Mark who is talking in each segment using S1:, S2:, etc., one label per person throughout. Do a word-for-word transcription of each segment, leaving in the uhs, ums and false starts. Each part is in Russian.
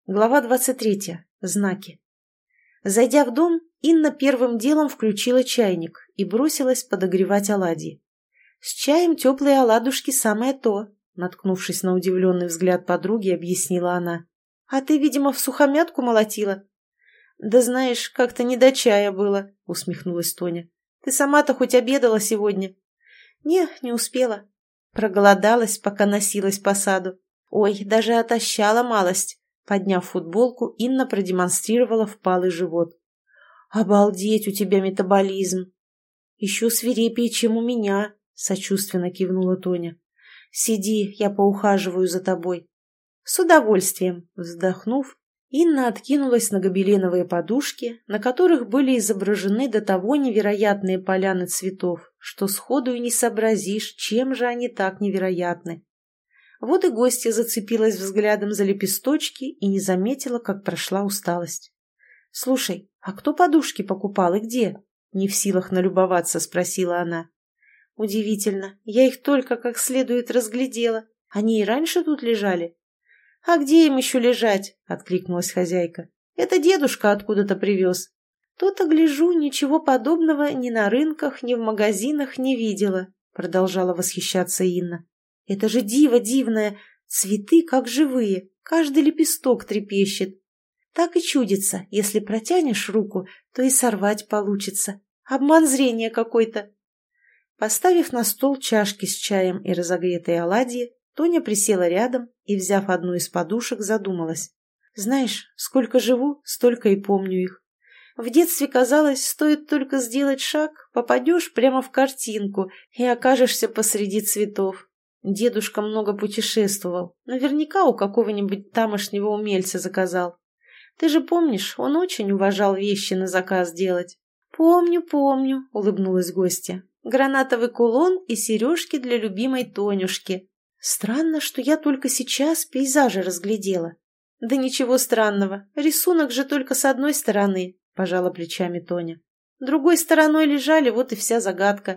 S1: Глава двадцать третья. Знаки. Зайдя в дом, Инна первым делом включила чайник и бросилась подогревать оладьи. «С чаем теплые оладушки самое то», — наткнувшись на удивленный взгляд подруги, объяснила она. «А ты, видимо, в сухомятку молотила?» «Да знаешь, как-то не до чая было», — усмехнулась Тоня. «Ты сама-то хоть обедала сегодня?» «Не, не успела. Проголодалась, пока носилась по саду. Ой, даже отощала малость». Подняв футболку, Инна продемонстрировала впалый живот. «Обалдеть, у тебя метаболизм!» «Еще свирепее, чем у меня», — сочувственно кивнула Тоня. «Сиди, я поухаживаю за тобой». «С удовольствием», — вздохнув, Инна откинулась на гобеленовые подушки, на которых были изображены до того невероятные поляны цветов, что сходу и не сообразишь, чем же они так невероятны. Вот и гостья зацепилась взглядом за лепесточки и не заметила, как прошла усталость. «Слушай, а кто подушки покупал и где?» — не в силах налюбоваться, спросила она. «Удивительно, я их только как следует разглядела. Они и раньше тут лежали?» «А где им еще лежать?» — откликнулась хозяйка. «Это дедушка откуда-то привез. То-то, гляжу, ничего подобного ни на рынках, ни в магазинах не видела», — продолжала восхищаться Инна. «Это же диво дивное! Цветы как живые, каждый лепесток трепещет. Так и чудится, если протянешь руку, то и сорвать получится. Обман зрения какой-то». Поставив на стол чашки с чаем и разогретые оладьи, Тоня присела рядом и, взяв одну из подушек, задумалась. «Знаешь, сколько живу, столько и помню их. В детстве казалось, стоит только сделать шаг, попадешь прямо в картинку и окажешься посреди цветов. Дедушка много путешествовал, наверняка у какого-нибудь тамошнего умельца заказал. Ты же помнишь, он очень уважал вещи на заказ делать». «Помню, помню», — улыбнулась гостья. «Гранатовый кулон и сережки для любимой Тонюшки. Странно, что я только сейчас пейзажи разглядела». «Да ничего странного, рисунок же только с одной стороны», — пожала плечами Тоня. «Другой стороной лежали, вот и вся загадка».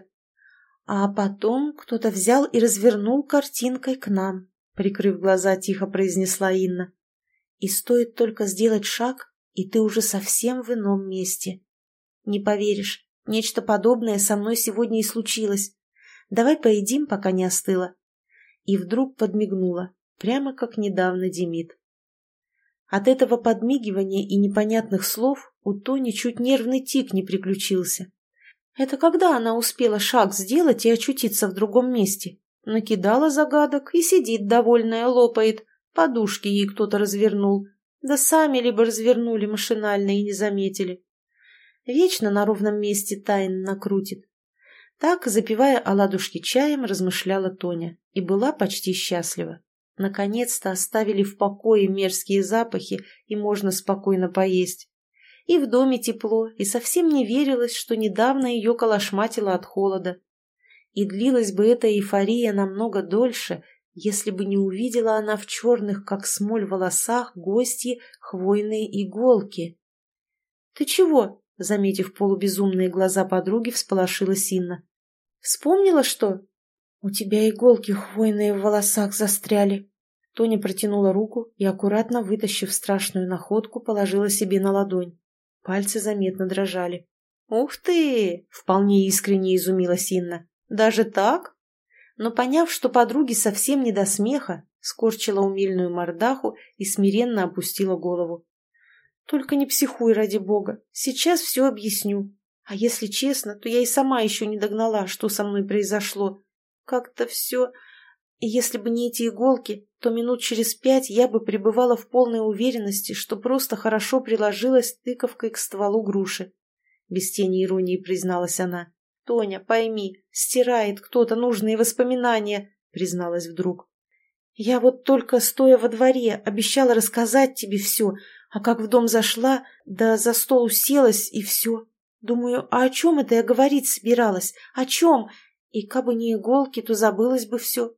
S1: «А потом кто-то взял и развернул картинкой к нам», — прикрыв глаза, тихо произнесла Инна. «И стоит только сделать шаг, и ты уже совсем в ином месте. Не поверишь, нечто подобное со мной сегодня и случилось. Давай поедим, пока не остыло». И вдруг подмигнула, прямо как недавно Демид. От этого подмигивания и непонятных слов у Тони чуть нервный тик не приключился. Это когда она успела шаг сделать и очутиться в другом месте? Накидала загадок и сидит довольная, лопает. Подушки ей кто-то развернул. Да сами либо развернули машинально и не заметили. Вечно на ровном месте тайн накрутит. Так, запивая оладушки чаем, размышляла Тоня и была почти счастлива. Наконец-то оставили в покое мерзкие запахи, и можно спокойно поесть. И в доме тепло, и совсем не верилось, что недавно ее колошматило от холода. И длилась бы эта эйфория намного дольше, если бы не увидела она в черных, как смоль, волосах гостьи хвойные иголки. «Ты чего?» — заметив полубезумные глаза подруги, всполошилась Инна. «Вспомнила, что?» «У тебя иголки хвойные в волосах застряли». Тоня протянула руку и, аккуратно вытащив страшную находку, положила себе на ладонь. Пальцы заметно дрожали. «Ух ты!» — вполне искренне изумилась Инна. «Даже так?» Но, поняв, что подруге совсем не до смеха, скорчила умильную мордаху и смиренно опустила голову. «Только не психуй, ради бога. Сейчас все объясню. А если честно, то я и сама еще не догнала, что со мной произошло. Как-то все... И если бы не эти иголки, то минут через пять я бы пребывала в полной уверенности, что просто хорошо приложилась тыковкой к стволу груши. Без тени иронии призналась она. «Тоня, пойми, стирает кто-то нужные воспоминания», призналась вдруг. «Я вот только, стоя во дворе, обещала рассказать тебе все, а как в дом зашла, да за стол уселась, и все. Думаю, а о чем это я говорить собиралась? О чем? И кабы не иголки, то забылось бы все».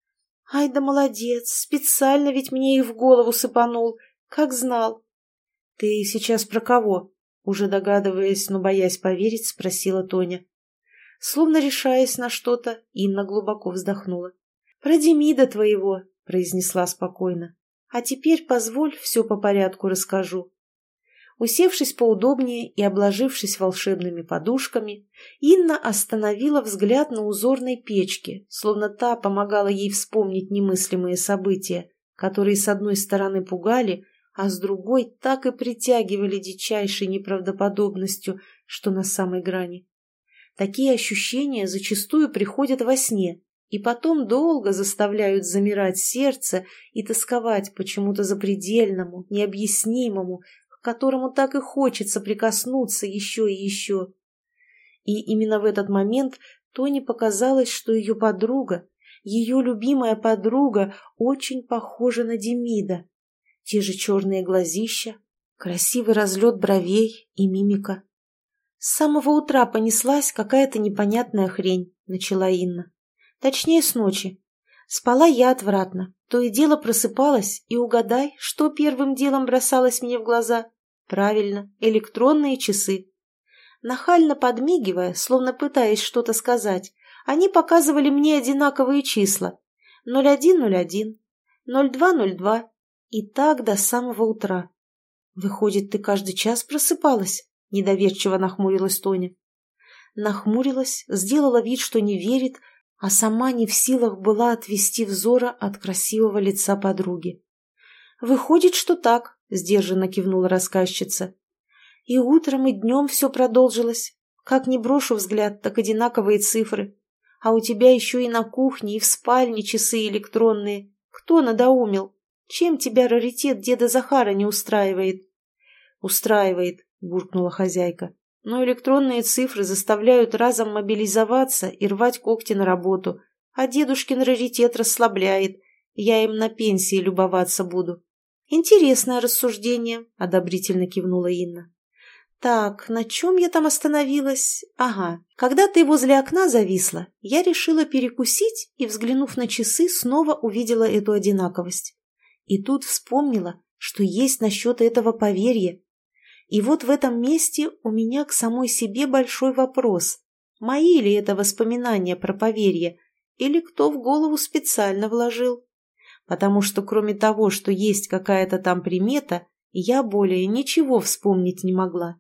S1: «Ай да молодец, специально ведь мне их в голову сыпанул, как знал». «Ты сейчас про кого?» Уже догадываясь, но боясь поверить, спросила Тоня. Словно решаясь на что-то, Инна глубоко вздохнула. «Про Демида твоего», — произнесла спокойно. А теперь позволь, все по порядку расскажу. Усевшись поудобнее и обложившись волшебными подушками, Инна остановила взгляд на узорной печке, словно та помогала ей вспомнить немыслимые события, которые с одной стороны пугали, а с другой так и притягивали дичайшей неправдоподобностью, что на самой грани. Такие ощущения зачастую приходят во сне и потом долго заставляют замирать сердце и тосковать почему-то запредельному, необъяснимому, к которому так и хочется прикоснуться еще и еще. И именно в этот момент Тоне показалось, что ее подруга, ее любимая подруга, очень похожа на Демида. Те же черные глазища, красивый разлет бровей и мимика. «С самого утра понеслась какая-то непонятная хрень», — начала Инна. «Точнее, с ночи. Спала я отвратно, то и дело просыпалась, и угадай, что первым делом бросалось мне в глаза. Правильно, электронные часы. Нахально подмигивая, словно пытаясь что-то сказать, они показывали мне одинаковые числа. ноль один ноль один, ноль два ноль два. И так до самого утра. Выходит, ты каждый час просыпалась?» — недоверчиво нахмурилась Тоня. Нахмурилась, сделала вид, что не верит, а сама не в силах была отвести взора от красивого лица подруги. «Выходит, что так», — сдержанно кивнула рассказчица. «И утром, и днем все продолжилось. Как ни брошу взгляд, так одинаковые цифры. А у тебя еще и на кухне, и в спальне часы электронные. Кто надоумил? Чем тебя раритет деда Захара не устраивает?» «Устраивает», — буркнула хозяйка. «Но электронные цифры заставляют разом мобилизоваться и рвать когти на работу, а дедушкин раритет расслабляет. Я им на пенсии любоваться буду». «Интересное рассуждение», — одобрительно кивнула Инна. «Так, на чем я там остановилась? Ага, когда ты возле окна зависла, я решила перекусить и, взглянув на часы, снова увидела эту одинаковость. И тут вспомнила, что есть насчет этого поверье. И вот в этом месте у меня к самой себе большой вопрос. Мои ли это воспоминания про поверье, или кто в голову специально вложил? Потому что кроме того, что есть какая-то там примета, я более ничего вспомнить не могла.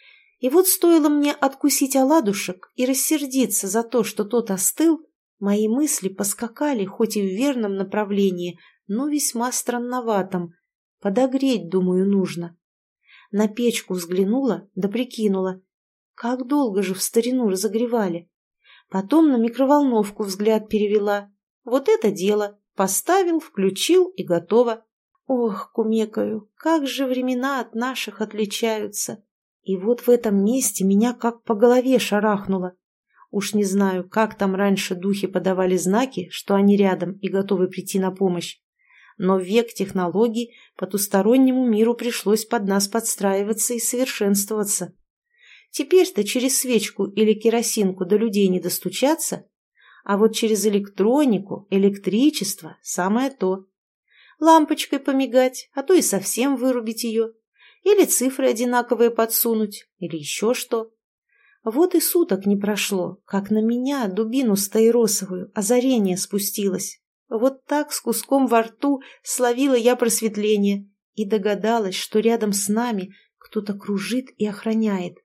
S1: И вот стоило мне откусить оладушек и рассердиться за то, что тот остыл, мои мысли поскакали хоть и в верном направлении, но весьма странноватом. Подогреть, думаю, нужно. На печку взглянула, да прикинула. Как долго же в старину разогревали? Потом на микроволновку взгляд перевела. Вот это дело! Поставил, включил и готово. Ох, кумекаю, как же времена от наших отличаются. И вот в этом месте меня как по голове шарахнуло. Уж не знаю, как там раньше духи подавали знаки, что они рядом и готовы прийти на помощь. Но в век технологий потустороннему миру пришлось под нас подстраиваться и совершенствоваться. Теперь-то через свечку или керосинку до людей не достучаться, а вот через электронику, электричество – самое то. Лампочкой помигать, а то и совсем вырубить ее. Или цифры одинаковые подсунуть, или еще что. Вот и суток не прошло, как на меня, дубину стаиросовую, озарение спустилось. Вот так с куском во рту словила я просветление и догадалась, что рядом с нами кто-то кружит и охраняет.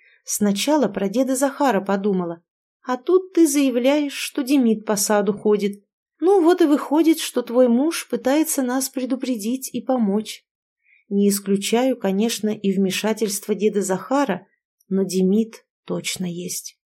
S1: Сначала про деда Захара подумала, а тут ты заявляешь, что Демид по саду ходит. Ну вот и выходит, что твой муж пытается нас предупредить и помочь. Не исключаю, конечно, и вмешательство деда Захара, но Демид точно есть.